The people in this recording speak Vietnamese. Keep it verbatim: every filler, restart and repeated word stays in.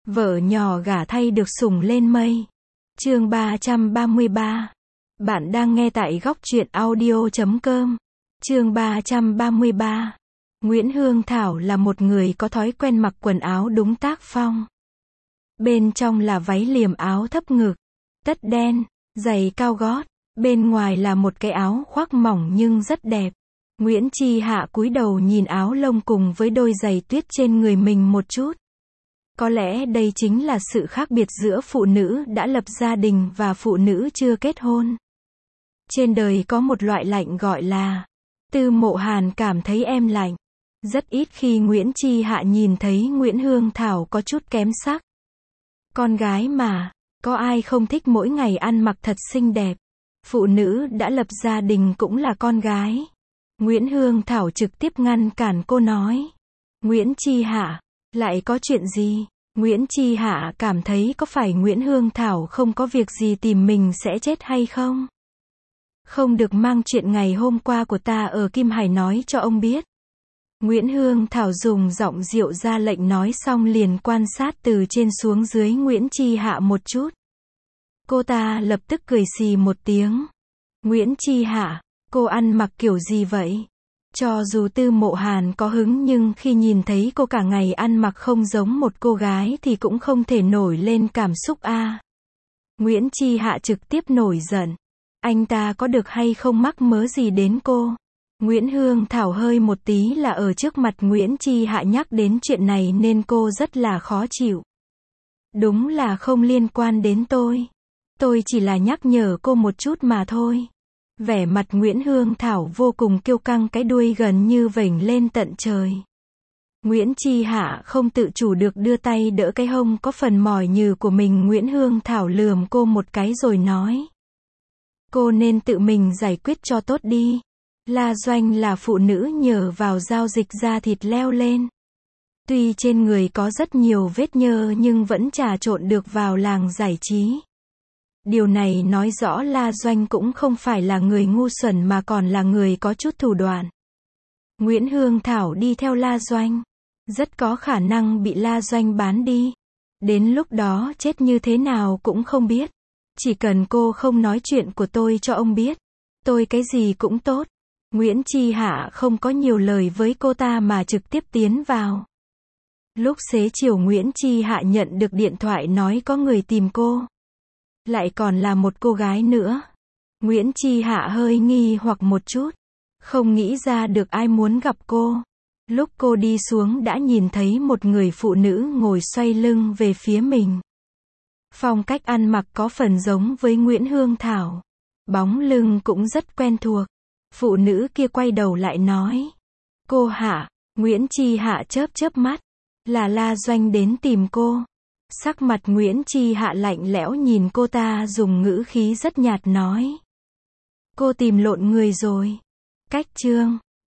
Vợ nhỏ gả thay được sủng lên mây. Chương ba trăm ba mươi ba. Bạn đang nghe tại góc truyện audio chấm com. Chương ba trăm ba mươi ba. Nguyễn Hương Thảo là một người có thói quen mặc quần áo đúng tác phong. Bên trong là váy liềm áo thấp ngực, tất đen, giày cao gót, bên ngoài là một cái áo khoác mỏng nhưng rất đẹp. Nguyễn Chi Hạ cúi đầu nhìn áo lông cùng với đôi giày tuyết trên người mình một chút. Có lẽ đây chính là sự khác biệt giữa phụ nữ đã lập gia đình và phụ nữ chưa kết hôn. Trên đời có một loại lạnh gọi là Tư Mộ Hàn cảm thấy em lạnh. Rất ít khi Nguyễn Chi Hạ nhìn thấy Nguyễn Hương Thảo có chút kém sắc. Con gái mà, có ai không thích mỗi ngày ăn mặc thật xinh đẹp. Phụ nữ đã lập gia đình cũng là con gái. Nguyễn Hương Thảo trực tiếp ngăn cản cô nói. Nguyễn Chi Hạ, lại có chuyện gì? Nguyễn Chi Hạ cảm thấy có phải Nguyễn Hương Thảo không có việc gì tìm mình sẽ chết hay không? Không được mang chuyện ngày hôm qua của ta ở Kim Hải nói cho ông biết. Nguyễn Hương Thảo dùng giọng dịu ra lệnh nói xong liền quan sát từ trên xuống dưới Nguyễn Chi Hạ một chút. Cô ta lập tức cười xì một tiếng. Nguyễn Chi Hạ, cô ăn mặc kiểu gì vậy? Cho dù Tư Mộ Hàn có hứng nhưng khi nhìn thấy cô cả ngày ăn mặc không giống một cô gái thì cũng không thể nổi lên cảm xúc a. À. Nguyễn Chi Hạ trực tiếp nổi giận. Anh ta có được hay không mắc mớ gì đến cô? Nguyễn Hương Thảo hơi một tí là ở trước mặt Nguyễn Chi Hạ nhắc đến chuyện này nên cô rất là khó chịu. Đúng là không liên quan đến tôi. Tôi chỉ là nhắc nhở cô một chút mà thôi. Vẻ mặt Nguyễn Hương Thảo vô cùng kiêu căng, cái đuôi gần như vểnh lên tận trời. Nguyễn Chi Hạ không tự chủ được đưa tay đỡ cái hông có phần mỏi nhừ của mình. Nguyễn Hương Thảo lườm cô một cái rồi nói. Cô nên tự mình giải quyết cho tốt đi. La Doanh là phụ nữ nhờ vào giao dịch da thịt leo lên. Tuy trên người có rất nhiều vết nhơ nhưng vẫn trà trộn được vào làng giải trí. Điều này nói rõ La Doanh cũng không phải là người ngu xuẩn mà còn là người có chút thủ đoạn. Nguyễn Hương Thảo đi theo La Doanh. Rất có khả năng bị La Doanh bán đi. Đến lúc đó chết như thế nào cũng không biết. Chỉ cần cô không nói chuyện của tôi cho ông biết. Tôi cái gì cũng tốt. Nguyễn Chi Hạ không có nhiều lời với cô ta mà trực tiếp tiến vào. Lúc xế chiều Nguyễn Chi Hạ nhận được điện thoại nói có người tìm cô. Lại còn là một cô gái nữa. Nguyễn Chi Hạ hơi nghi hoặc một chút. Không nghĩ ra được ai muốn gặp cô. Lúc cô đi xuống đã nhìn thấy một người phụ nữ ngồi xoay lưng về phía mình. Phong cách ăn mặc có phần giống với Nguyễn Hương Thảo. Bóng lưng cũng rất quen thuộc. Phụ nữ kia quay đầu lại nói. Cô Hạ. Nguyễn Chi Hạ chớp chớp mắt. Là La Doanh đến tìm cô. Sắc mặt Nguyễn Chi Hạ lạnh lẽo nhìn cô ta dùng ngữ khí rất nhạt nói. Cô tìm lộn người rồi. Cách chương.